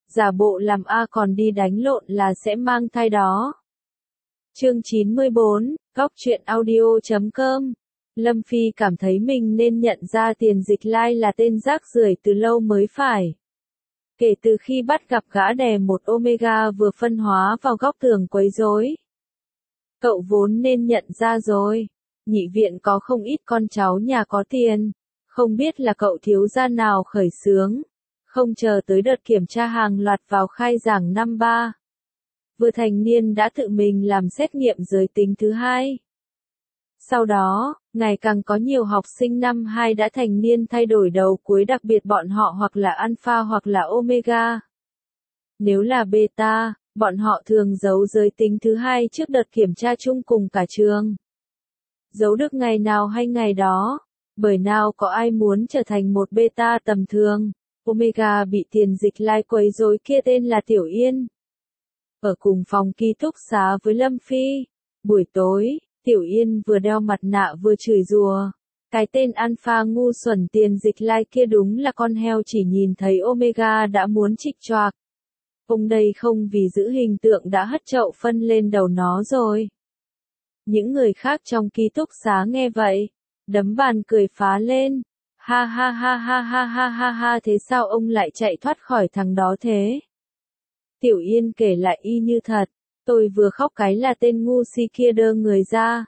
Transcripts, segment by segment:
giả bộ làm A còn đi đánh lộn là sẽ mang thai đó. Chương 94, Góc truyện audio.com. Lâm Phi cảm thấy mình nên nhận ra Tiền Dịch Lai là tên rác rưởi từ lâu mới phải. Kể từ khi bắt gặp gã đè một Omega vừa phân hóa vào góc tường quấy rối. Cậu vốn nên nhận ra rồi. Nhị viện có không ít con cháu nhà có tiền. Không biết là cậu thiếu gia nào khởi xướng. Không chờ tới đợt kiểm tra hàng loạt vào khai giảng năm 3. Vừa thành niên đã tự mình làm xét nghiệm giới tính thứ 2. Sau đó, ngày càng có nhiều học sinh năm 2 đã thành niên thay đổi đầu cuối, đặc biệt bọn họ hoặc là alpha hoặc là omega. Nếu là beta, bọn họ thường giấu giới tính thứ 2 trước đợt kiểm tra chung cùng cả trường. Giấu được ngày nào hay ngày đó, bởi nào có ai muốn trở thành một beta tầm thường. Omega bị Tiền Dịch Lai quấy rối kia tên là Tiểu Yên. Ở cùng phòng ký túc xá với Lâm Phi. Buổi tối, Tiểu Yên vừa đeo mặt nạ vừa chửi rủa. Cái tên alpha ngu xuẩn Tiền Dịch Lai kia đúng là con heo, chỉ nhìn thấy Omega đã muốn chích choạc. Ông đây không vì giữ hình tượng đã hất chậu phân lên đầu nó rồi. Những người khác trong ký túc xá nghe vậy, đấm bàn cười phá lên. Ha ha ha ha ha ha ha ha, thế sao ông lại chạy thoát khỏi thằng đó thế? Tiểu Yên kể lại y như thật, tôi vừa khóc cái là tên ngu si kia đơ người ra.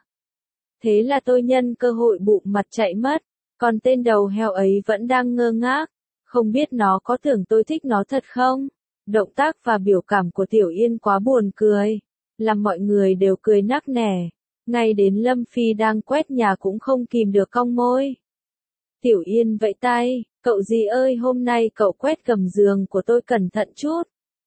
Thế là tôi nhân cơ hội bụng mặt chạy mất, còn tên đầu heo ấy vẫn đang ngơ ngác, không biết nó có tưởng tôi thích nó thật không? Động tác và biểu cảm của Tiểu Yên quá buồn cười, làm mọi người đều cười nắc nẻ, ngay đến Lâm Phi đang quét nhà cũng không kìm được cong môi. Tiểu Yên vẫy tay, cậu gì ơi, hôm nay cậu quét gầm giường của tôi cẩn thận chút.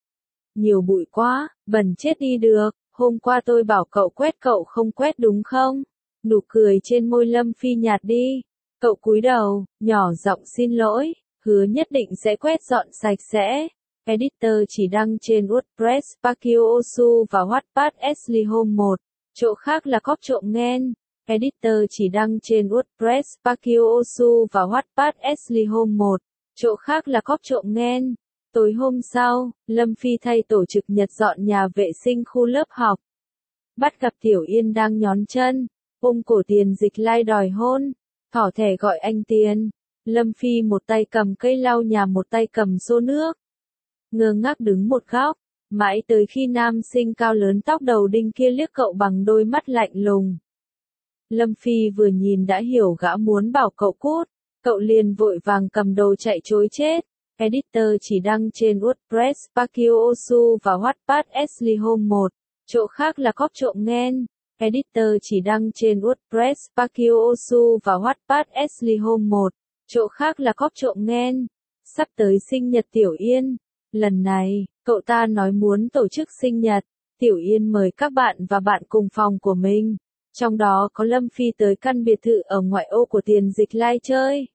Nhiều bụi quá, bẩn chết đi được, hôm qua tôi bảo cậu quét cậu không quét đúng không? Nụ cười trên môi Lâm Phi nhạt đi, cậu cúi đầu, nhỏ giọng xin lỗi, hứa nhất định sẽ quét dọn sạch sẽ. Editor chỉ đăng trên WordPress Pakio Osu và Wattpad Ashley Home 1, chỗ khác là cóp trộm nghen. Editor chỉ đăng trên WordPress Pakio Osu và Wattpad Ashley Home 1, chỗ khác là cóp trộm nghen. Tối hôm sau, Lâm Phi thay tổ trực nhật dọn nhà vệ sinh khu lớp học. Bắt gặp Tiểu Yên đang nhón chân, ôm cổ Tiền Dịch Lai đòi hôn, thỏ thẻ gọi anh Tiền. Lâm Phi một tay cầm cây lau nhà một tay cầm xô nước. Ngơ ngác đứng một góc, mãi tới khi nam sinh cao lớn tóc đầu đinh kia liếc cậu bằng đôi mắt lạnh lùng. Lâm Phi vừa nhìn đã hiểu gã muốn bảo cậu cút, cậu liền vội vàng cầm đồ chạy trối chết. Editor chỉ đăng trên WordPress Pakio Osu và Wattpad Ashley Home 1, chỗ khác là cóp trộm nghen. Editor chỉ đăng trên WordPress Pakio Osu và Wattpad Ashley Home 1, chỗ khác là cóp trộm nghen. Sắp tới sinh nhật Tiểu Yên, lần này, cậu ta nói muốn tổ chức sinh nhật. Tiểu Yên mời các bạn và bạn cùng phòng của mình, trong đó có Lâm Phi tới căn biệt thự ở ngoại ô của Tiền Dịch Lai chơi.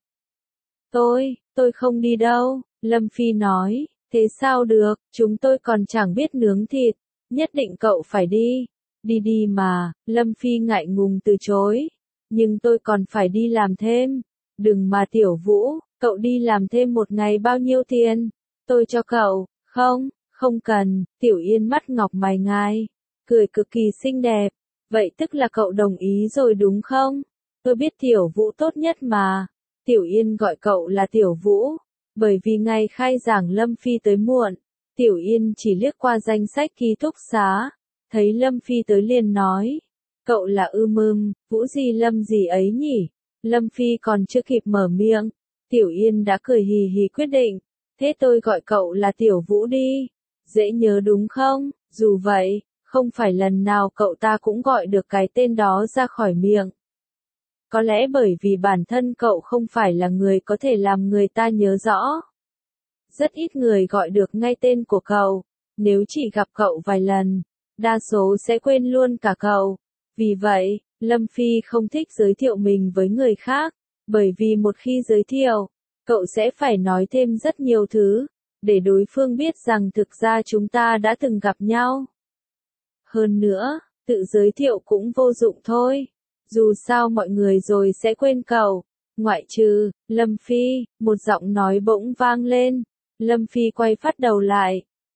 Tôi không đi đâu, Lâm Phi nói, thế sao được, chúng tôi còn chẳng biết nướng thịt, nhất định cậu phải đi. Đi mà, Lâm Phi ngại ngùng từ chối, nhưng tôi còn phải đi làm thêm. Đừng mà Tiểu Vũ, cậu đi làm thêm một ngày bao nhiêu tiền? Tôi cho cậu, không cần. Tiểu Yên mắt ngọc mày ngai, cười cực kỳ xinh đẹp. Vậy tức là cậu đồng ý rồi đúng không? Tôi biết Tiểu Vũ tốt nhất mà. Tiểu Yên gọi cậu là Tiểu Vũ, bởi vì ngày khai giảng Lâm Phi tới muộn. Tiểu Yên chỉ liếc qua danh sách ký túc xá, thấy Lâm Phi tới liền nói, cậu là Vũ gì Lâm gì ấy nhỉ? Lâm Phi còn chưa kịp mở miệng, Tiểu Yên đã cười hì hì quyết định, thế tôi gọi cậu là Tiểu Vũ đi, dễ nhớ đúng không? Dù vậy, không phải lần nào cậu ta cũng gọi được cái tên đó ra khỏi miệng. Có lẽ bởi vì bản thân cậu không phải là người có thể làm người ta nhớ rõ. Rất ít người gọi được ngay tên của cậu, nếu chỉ gặp cậu vài lần, đa số sẽ quên luôn cả cậu. Vì vậy, Lâm Phi không thích giới thiệu mình với người khác, bởi vì một khi giới thiệu, cậu sẽ phải nói thêm rất nhiều thứ, để đối phương biết rằng thực ra chúng ta đã từng gặp nhau. Hơn nữa, tự giới thiệu cũng vô dụng thôi. Dù sao mọi người rồi sẽ quên cậu, ngoại trừ, Lâm Phi, một giọng nói bỗng vang lên. Lâm Phi quay phát đầu lại,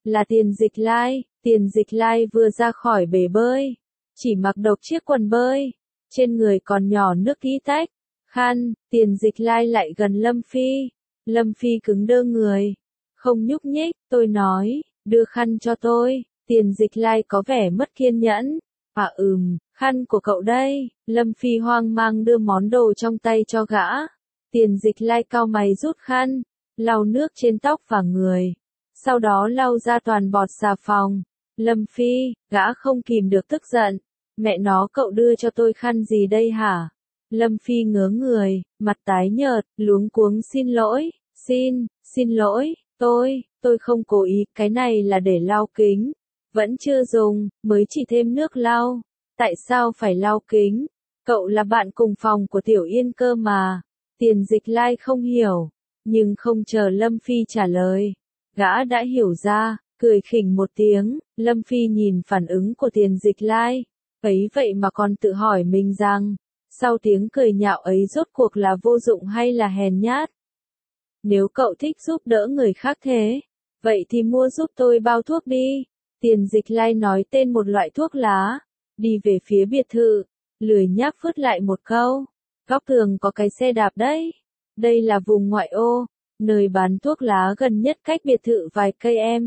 Là Tiền Dịch Lai vừa ra khỏi bể bơi, chỉ mặc độc chiếc quần bơi, trên người còn nhỏ nước tí tách. Khăn, Tiền Dịch Lai lại gần Lâm Phi. Lâm Phi cứng đơ người, không nhúc nhích. Tôi nói, đưa khăn cho tôi. Tiền Dịch Lai có vẻ mất kiên nhẫn. Khăn của cậu đây. Lâm Phi hoang mang đưa món đồ trong tay cho gã. Tiền Dịch Lai cau mày rút khăn, lau nước trên tóc và người, sau đó lau ra toàn bọt xà phòng. Lâm Phi, gã không kìm được tức giận. Mẹ nó, cậu đưa cho tôi khăn gì đây hả? Lâm Phi ngớ người, mặt tái nhợt, luống cuống xin lỗi, tôi không cố ý, cái này là để lau kính. Vẫn chưa dùng, mới chỉ thêm nước lau. Tại sao phải lau kính? Cậu là bạn cùng phòng của Tiểu Yên cơ mà. Tiền Dịch Lai không hiểu, nhưng không chờ Lâm Phi trả lời. Gã đã hiểu ra, cười khỉnh một tiếng. Lâm Phi nhìn phản ứng của Tiền Dịch Lai, ấy vậy mà còn tự hỏi mình rằng, sau tiếng cười nhạo ấy rốt cuộc là vô dụng hay là hèn nhát. Nếu cậu thích giúp đỡ người khác thế, vậy thì mua giúp tôi bao thuốc đi. Tiền Dịch Lai nói tên một loại thuốc lá, đi về phía biệt thự, lười nhác phớt lại một câu. Góc tường có cái xe đạp đấy. Đây là vùng ngoại ô, nơi bán thuốc lá gần nhất cách biệt thự vài cây em.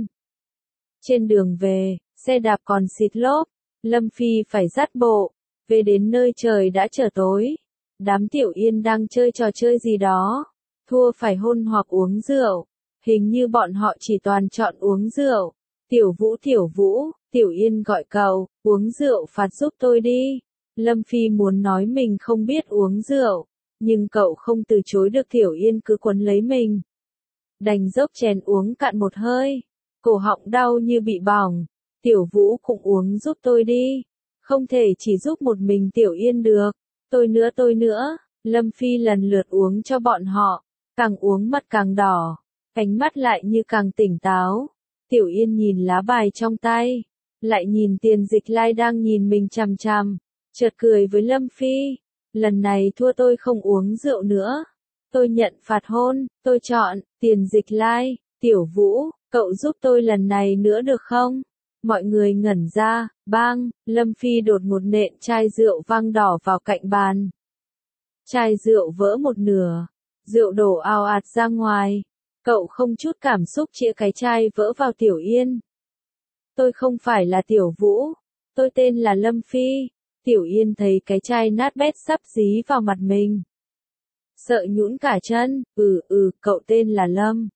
Trên đường về, xe đạp còn xịt lốp. Lâm Phi phải dắt bộ. Về đến nơi trời đã trở tối. Đám Tiểu Yên đang chơi trò chơi gì đó. Thua phải hôn hoặc uống rượu. Hình như bọn họ chỉ toàn chọn uống rượu. Tiểu Vũ, Tiểu Yên gọi cậu, uống rượu phạt giúp tôi đi. Lâm Phi muốn nói mình không biết uống rượu, nhưng cậu không từ chối được. Tiểu Yên cứ quấn lấy mình. Đành dốc chén uống cạn một hơi. Cổ họng đau như bị bỏng. Tiểu Vũ cũng uống giúp tôi đi. Không thể chỉ giúp một mình Tiểu Yên được. Tôi nữa. Lâm Phi lần lượt uống cho bọn họ. Càng uống mặt càng đỏ. Ánh mắt lại như càng tỉnh táo. Tiểu Yên nhìn lá bài trong tay. Lại nhìn Tiền Dịch Lai đang nhìn mình chằm chằm. Chợt cười với Lâm Phi. Lần này thua tôi không uống rượu nữa. Tôi nhận phạt hôn. Tôi chọn Tiền Dịch Lai. Tiểu Vũ, cậu giúp tôi lần này nữa được không? Mọi người ngẩn ra. Bang, Lâm Phi đột ngột nện chai rượu vang đỏ vào cạnh bàn. Chai rượu vỡ một nửa. Rượu đổ ào ạt ra ngoài. Cậu không chút cảm xúc chĩa cái chai vỡ vào Tiểu Yên. Tôi không phải là Tiểu Vũ. Tôi tên là Lâm Phi. Tiểu Yên thấy cái chai nát bét sắp dí vào mặt mình. Sợ nhũn cả chân. Cậu tên là Lâm.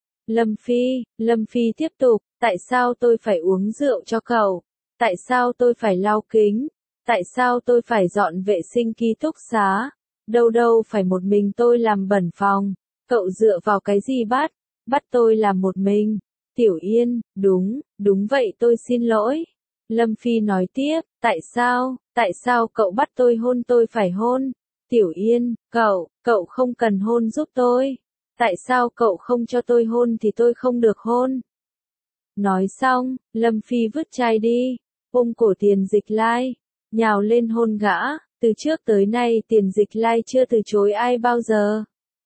Lâm Phi tiếp tục. Tại sao tôi phải uống rượu cho cậu? Tại sao tôi phải lau kính? Tại sao tôi phải dọn vệ sinh ký túc xá? Đâu phải một mình tôi làm bẩn phòng. Cậu dựa vào cái gì bắt tôi làm một mình? Tiểu Yên, đúng vậy, tôi xin lỗi. Lâm Phi nói tiếp, tại sao cậu bắt tôi hôn, tôi phải hôn? Tiểu Yên, cậu không cần hôn giúp tôi. Tại sao cậu không cho tôi hôn thì tôi không được hôn? Nói xong, Lâm Phi vứt chai đi, ôm cổ Tiền Dịch Lai, nhào lên hôn gã. Từ trước tới nay Tiền Dịch Lai chưa từ chối ai bao giờ.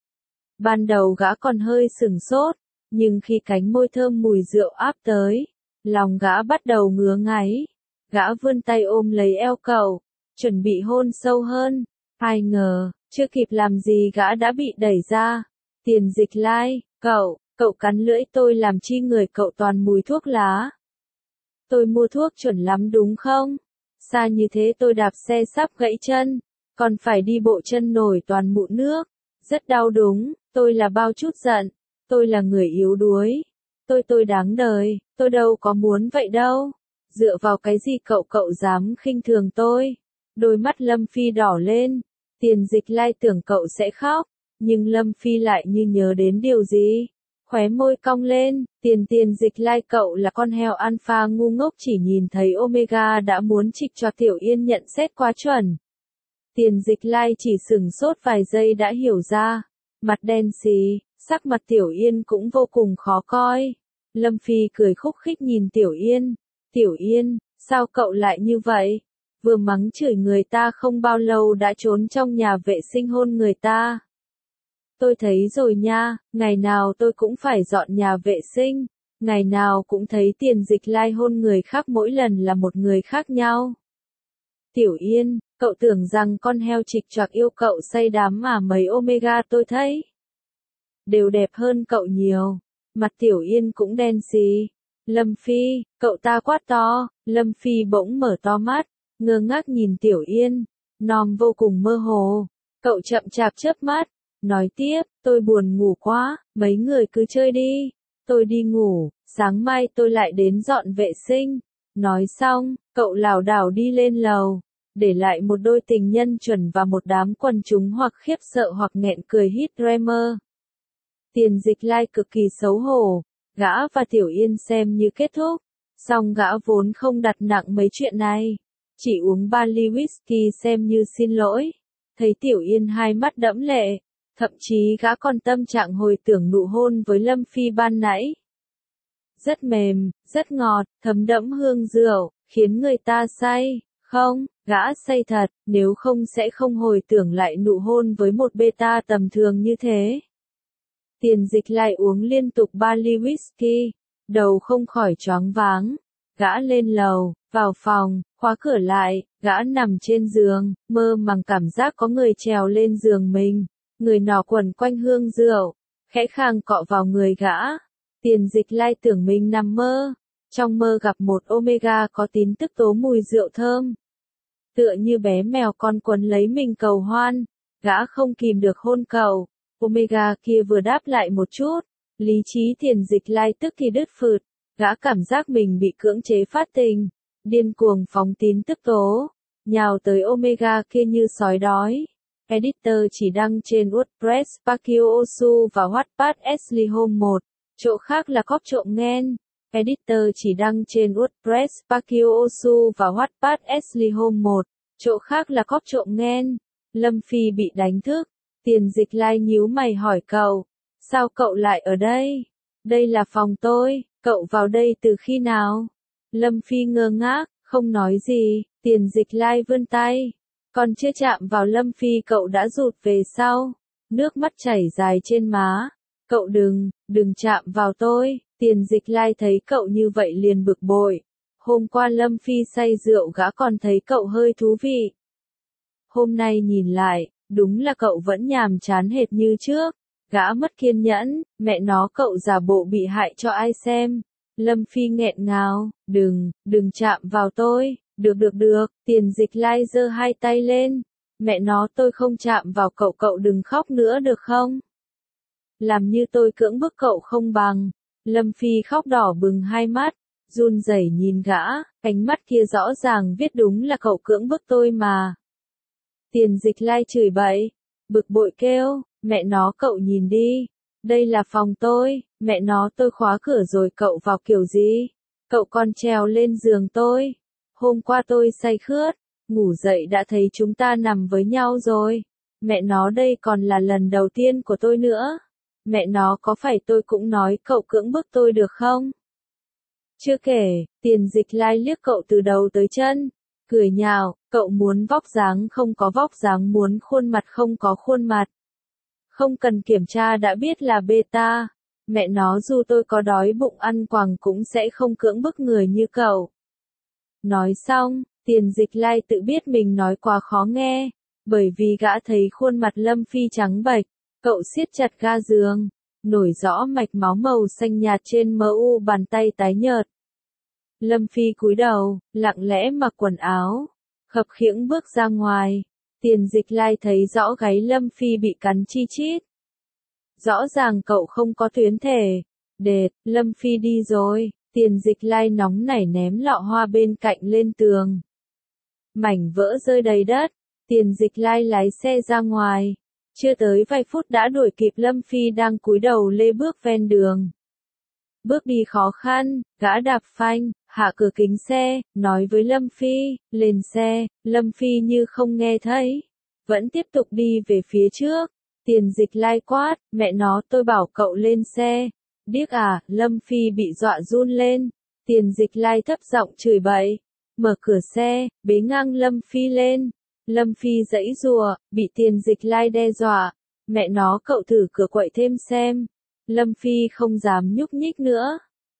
Ban đầu gã còn hơi sửng sốt, nhưng khi cánh môi thơm mùi rượu áp tới, lòng gã bắt đầu ngứa ngáy. Gã vươn tay ôm lấy eo cậu, chuẩn bị hôn sâu hơn. Ai ngờ, chưa kịp làm gì gã đã bị đẩy ra. Tiền Dịch Lai, cậu cắn lưỡi tôi làm chi người cậu toàn mùi thuốc lá. Tôi mua thuốc chuẩn lắm đúng không? Xa như thế tôi đạp xe sắp gãy chân, còn phải đi bộ chân nổi toàn mụn nước. Rất đau đúng, tôi là bao chút giận. Tôi là người yếu đuối. Tôi đáng đời, tôi đâu có muốn vậy đâu. Dựa vào cái gì cậu dám khinh thường tôi? Đôi mắt Lâm Phi đỏ lên. Tiền Dịch Lai tưởng cậu sẽ khóc, nhưng Lâm Phi lại như nhớ đến điều gì. Khóe môi cong lên. Tiền Dịch Lai, cậu là con heo alpha ngu ngốc chỉ nhìn thấy Omega đã muốn trịch cho Tiểu Yên nhận xét quá chuẩn. Tiền Dịch Lai chỉ sửng sốt vài giây đã hiểu ra. Mặt đen xì, sắc mặt Tiểu Yên cũng vô cùng khó coi. Lâm Phi cười khúc khích nhìn Tiểu Yên. Tiểu Yên, sao cậu lại như vậy? Vừa mắng chửi người ta không bao lâu đã trốn trong nhà vệ sinh hôn người ta. Tôi thấy rồi nha, ngày nào tôi cũng phải dọn nhà vệ sinh. Ngày nào cũng thấy Tiền Dịch Lai hôn người khác, mỗi lần là một người khác nhau. Tiểu Yên, cậu tưởng rằng con heo trịch choạc yêu cậu say đắm mà mấy Omega tôi thấy đều đẹp hơn cậu nhiều. Mặt Tiểu Yên cũng đen xì. Lâm Phi, cậu ta quát to. Lâm Phi bỗng mở to mắt, ngơ ngác nhìn Tiểu Yên, nom vô cùng mơ hồ. Cậu chậm chạp chớp mắt, nói tiếp, tôi buồn ngủ quá, mấy người cứ chơi đi, tôi đi ngủ, sáng mai tôi lại đến dọn vệ sinh. Nói xong, cậu lảo đảo đi lên lầu, để lại một đôi tình nhân chuẩn và một đám quần chúng hoặc khiếp sợ hoặc nghẹn cười hít Dreamer. Tiền Dịch Lai cực kỳ xấu hổ, gã và Tiểu Yên xem như kết thúc, song gã vốn không đặt nặng mấy chuyện này, chỉ uống 3 ly whisky xem như xin lỗi. Thấy Tiểu Yên hai mắt đẫm lệ, thậm chí gã còn tâm trạng hồi tưởng nụ hôn với Lâm Phi ban nãy. Rất mềm, rất ngọt, thấm đẫm hương rượu, khiến người ta say. Không, gã say thật, nếu không sẽ không hồi tưởng lại nụ hôn với một beta tầm thường như thế. Tiền Dịch Lai uống liên tục 3 ly whisky, đầu không khỏi choáng váng. Gã lên lầu, vào phòng, khóa cửa lại, gã nằm trên giường, mơ màng cảm giác có người trèo lên giường mình. Người nọ quẩn quanh hương rượu, khẽ khàng cọ vào người gã. Tiền Dịch Lai tưởng mình nằm mơ, trong mơ gặp một Omega có tin tức tố mùi rượu thơm. Tựa như bé mèo con quấn lấy mình cầu hoan, gã không kìm được hôn cậu. Omega kia vừa đáp lại một chút, lý trí Tiền Dịch Lai tức thì đứt phượt, gã cảm giác mình bị cưỡng chế phát tình, điên cuồng phóng tin tức tố, nhào tới Omega kia như sói đói. Editor chỉ đăng trên WordPress Pakio Osu và Wattpad Ashley Home 1, chỗ khác là cóp trộm nghen. Editor chỉ đăng trên WordPress Pakio Osu và Wattpad Ashley Home 1, chỗ khác là cóp trộm nghen. Lâm Phi bị đánh thức. Tiền Dịch Lai nhíu mày hỏi cậu, sao cậu lại ở đây? Đây là phòng tôi, cậu vào đây từ khi nào? Lâm Phi ngơ ngác, không nói gì. Tiền Dịch Lai vươn tay, còn chưa chạm vào Lâm Phi cậu đã rụt về sau, nước mắt chảy dài trên má. Cậu đừng chạm vào tôi. Tiền Dịch Lai thấy cậu như vậy liền bực bội. Hôm qua Lâm Phi say rượu gã còn thấy cậu hơi thú vị. Hôm nay nhìn lại, đúng là cậu vẫn nhàm chán hệt như trước. Gã mất kiên nhẫn, mẹ nó cậu giả bộ bị hại cho ai xem. Lâm Phi nghẹn ngào, đừng chạm vào tôi. Được, Tiền Dịch Lai giơ hai tay lên. Mẹ nó tôi không chạm vào cậu đừng khóc nữa được không? Làm như tôi cưỡng bức cậu không bằng. Lâm Phi khóc đỏ bừng hai mắt, run rẩy nhìn gã, ánh mắt kia rõ ràng viết đúng là cậu cưỡng bức tôi mà. Tiền Dịch Lai chửi bậy, bực bội kêu, mẹ nó cậu nhìn đi, đây là phòng tôi, mẹ nó tôi khóa cửa rồi cậu vào kiểu gì? Cậu còn trèo lên giường tôi. Hôm qua tôi say khướt, ngủ dậy đã thấy chúng ta nằm với nhau rồi. Mẹ nó đây còn là lần đầu tiên của tôi nữa. Mẹ nó có phải tôi cũng nói cậu cưỡng bức tôi được không? Chưa kể, Tiền Dịch Lai liếc cậu từ đầu tới chân, cười nhạo, cậu muốn vóc dáng không có vóc dáng, muốn khuôn mặt không có khuôn mặt. Không cần kiểm tra đã biết là beta. Mẹ nó dù tôi có đói bụng ăn quàng cũng sẽ không cưỡng bức người như cậu. Nói xong, Tiền Dịch Lai tự biết mình nói quá khó nghe, bởi vì gã thấy khuôn mặt Lâm Phi trắng bệch, cậu siết chặt ga giường, nổi rõ mạch máu màu xanh nhạt trên mu bàn tay tái nhợt. Lâm Phi cúi đầu, lặng lẽ mặc quần áo, khập khiễng bước ra ngoài. Tiền Dịch Lai thấy rõ gáy Lâm Phi bị cắn chi chít. Rõ ràng cậu không có tuyến thể. Đệt, Lâm Phi đi rồi. Tiền Dịch Lai nóng nảy ném lọ hoa bên cạnh lên tường. Mảnh vỡ rơi đầy đất. Tiền Dịch Lai lái xe ra ngoài. Chưa tới vài phút đã đuổi kịp Lâm Phi đang cúi đầu lê bước ven đường. Bước đi khó khăn, gã đạp phanh, hạ cửa kính xe, nói với Lâm Phi, lên xe. Lâm Phi như không nghe thấy, vẫn tiếp tục đi về phía trước. Tiền Dịch Lai quát, mẹ nó tôi bảo cậu lên xe. Điếc à, Lâm Phi bị dọa run lên. Tiền Dịch Lai thấp giọng chửi bậy, mở cửa xe, bế ngang Lâm Phi lên. Lâm Phi giãy giụa, bị Tiền Dịch Lai đe dọa, mẹ nó cậu thử cửa quậy thêm xem. Lâm Phi không dám nhúc nhích nữa.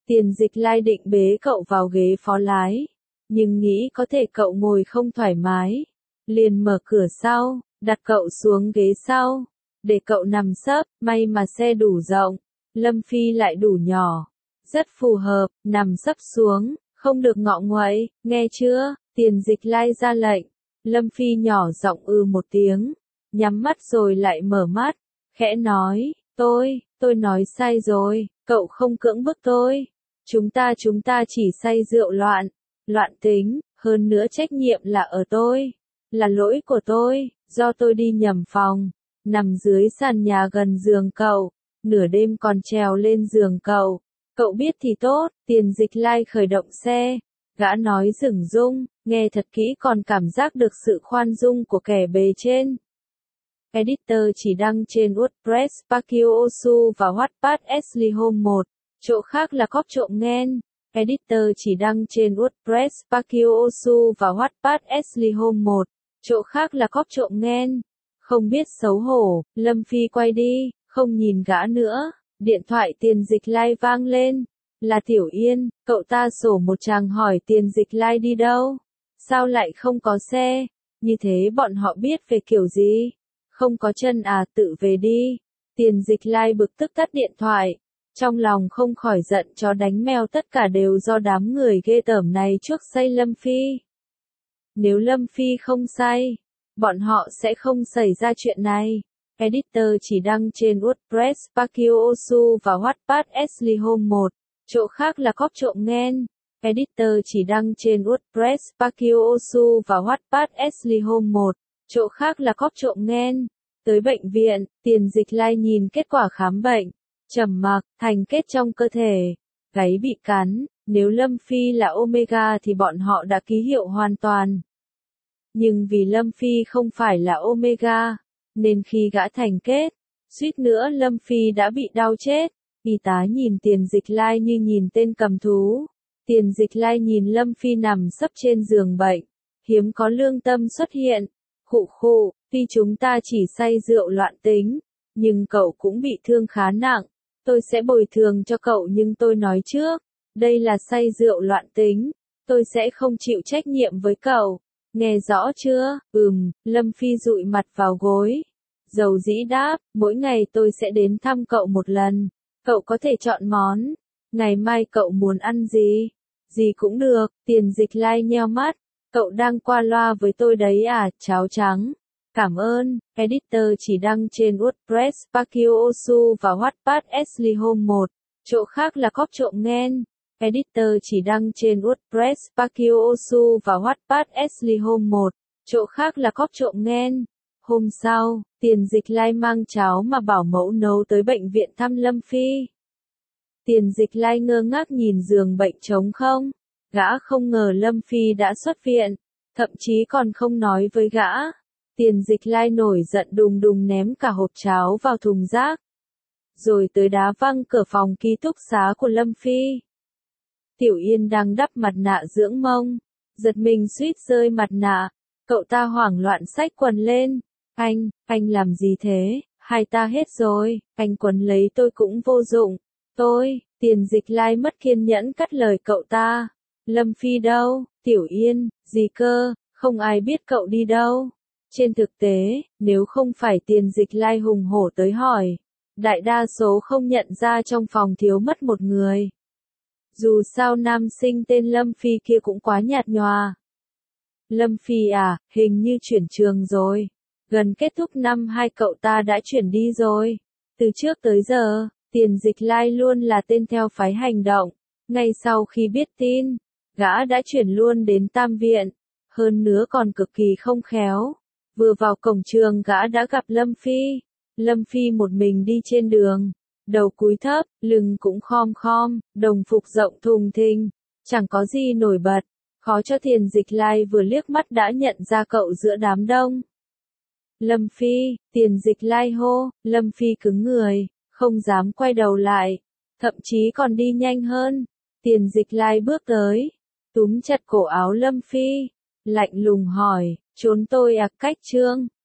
Tiền Dịch Lai định bế cậu vào ghế phó lái, nhưng nghĩ có thể cậu ngồi không thoải mái, liền mở cửa sau, đặt cậu xuống ghế sau, để cậu nằm sấp, may mà xe đủ rộng, Lâm Phi lại đủ nhỏ, rất phù hợp, nằm sấp xuống, không được ngọ nguậy, nghe chưa? Tiền Dịch Lai ra lệnh. Lâm Phi nhỏ giọng một tiếng, nhắm mắt rồi lại mở mắt, khẽ nói, tôi nói sai rồi, cậu không cưỡng bức tôi. Chúng ta chỉ say rượu loạn tính, hơn nữa trách nhiệm là ở tôi, là lỗi của tôi, do tôi đi nhầm phòng, nằm dưới sàn nhà gần giường cậu, nửa đêm còn trèo lên giường cậu biết thì tốt. Tiền Dịch Lai khởi động xe, gã nói dửng dưng, nghe thật kỹ còn cảm giác được sự khoan dung của kẻ bề trên. Editor chỉ đăng trên WordPress Pakiosu và Wattpad Ashley Home 1, chỗ khác là cóp trộm nghen. Editor chỉ đăng trên WordPress Pakiosu và Wattpad Ashley Home 1, chỗ khác là cóp trộm nghen. Không biết xấu hổ, Lâm Phi quay đi, không nhìn gã nữa. Điện thoại Tiền Dịch Lai vang lên. Là Tiểu Yên, cậu ta sổ một tràng hỏi Tiền Dịch Lai đi đâu? Sao lại không có xe? Như thế bọn họ biết về kiểu gì? Không có chân à, tự về đi. Tiền Dịch Lai bực tức tắt điện thoại. Trong lòng không khỏi giận chó đánh mèo, tất cả đều do đám người ghê tởm này chuốc say Lâm Phi. Nếu Lâm Phi không say, bọn họ sẽ không xảy ra chuyện này. Editor chỉ đăng trên WordPress Pakiosu và Wattpad Ashley Home 1, chỗ khác là cóp trộm nghen. Editor chỉ đăng trên WordPress Pakiosu và Wattpad Ashley Home 1, chỗ khác là cóp trộm nghen. Tới bệnh viện, Tiền Dịch Lai nhìn kết quả khám bệnh, trầm mặc, thành kết trong cơ thể, gáy bị cắn, nếu Lâm Phi là Omega thì bọn họ đã ký hiệu hoàn toàn. Nhưng vì Lâm Phi không phải là Omega, nên khi gã thành kết, suýt nữa Lâm Phi đã bị đau chết. Y tá nhìn Tiền Dịch Lai như nhìn tên cầm thú. Tiền Dịch Lai nhìn Lâm Phi nằm sấp trên giường bệnh, hiếm có lương tâm xuất hiện. Khụ, tuy chúng ta chỉ say rượu loạn tính, nhưng cậu cũng bị thương khá nặng. Tôi sẽ bồi thường cho cậu, nhưng tôi nói trước, đây là say rượu loạn tính, tôi sẽ không chịu trách nhiệm với cậu. Nghe rõ chưa? Lâm Phi dụi mặt vào gối. Dầu dĩ đáp, mỗi ngày tôi sẽ đến thăm cậu một lần. Cậu có thể chọn món. Ngày mai cậu muốn ăn gì? Gì cũng được. Tiền Dịch Lai nheo mắt. Cậu đang qua loa với tôi đấy à? Cháo trắng. Cảm ơn. Editor chỉ đăng trên WordPress Pakiosu và Wattpad Ashley Home 1, chỗ khác là cóp trộm nghen. Editor chỉ đăng trên WordPress Pakiosu và Wattpad Ashley Home 1, chỗ khác là cóp trộm nghen. Hôm sau, Tiền Dịch Lai mang cháo mà bảo mẫu nấu tới bệnh viện thăm Lâm Phi. Tiền Dịch Lai ngơ ngác nhìn giường bệnh trống không. Gã không ngờ Lâm Phi đã xuất viện, thậm chí còn không nói với gã. Tiền Dịch Lai nổi giận đùng đùng ném cả hộp cháo vào thùng rác, rồi tới đá văng cửa phòng ký túc xá của Lâm Phi. Tiểu Yên đang đắp mặt nạ dưỡng mông, giật mình suýt rơi mặt nạ. Cậu ta hoảng loạn xách quần lên. Anh làm gì thế? Hai ta hết rồi, anh quấn lấy tôi cũng vô dụng. Tiền Dịch Lai mất kiên nhẫn cắt lời cậu ta. Lâm Phi đâu? Tiểu Yên, gì cơ? Không ai biết cậu đi đâu. Trên thực tế, nếu không phải Tiền Dịch Lai hùng hổ tới hỏi, đại đa số không nhận ra trong phòng thiếu mất một người. Dù sao nam sinh tên Lâm Phi kia cũng quá nhạt nhòa. Lâm Phi à, hình như chuyển trường rồi. Gần kết thúc năm 2 cậu ta đã chuyển đi rồi. Từ trước tới giờ, Tiền Dịch Lai luôn là tên theo phái hành động. Ngay sau khi biết tin, gã đã chuyển luôn đến Tam Viện. Hơn nữa còn cực kỳ không khéo. Vừa vào cổng trường gã đã gặp Lâm Phi. Lâm Phi một mình đi trên đường. Đầu cúi thấp, lưng cũng khom, đồng phục rộng thùng thình. Chẳng có gì nổi bật. Khó cho Tiền Dịch Lai vừa liếc mắt đã nhận ra cậu giữa đám đông. Lâm Phi, Tiền Dịch Lai hô. Lâm Phi cứng người, không dám quay đầu lại. Thậm chí còn đi nhanh hơn. Tiền Dịch Lai bước tới, túm chặt cổ áo Lâm Phi, lạnh lùng hỏi, trốn tôi à? Cách Trương?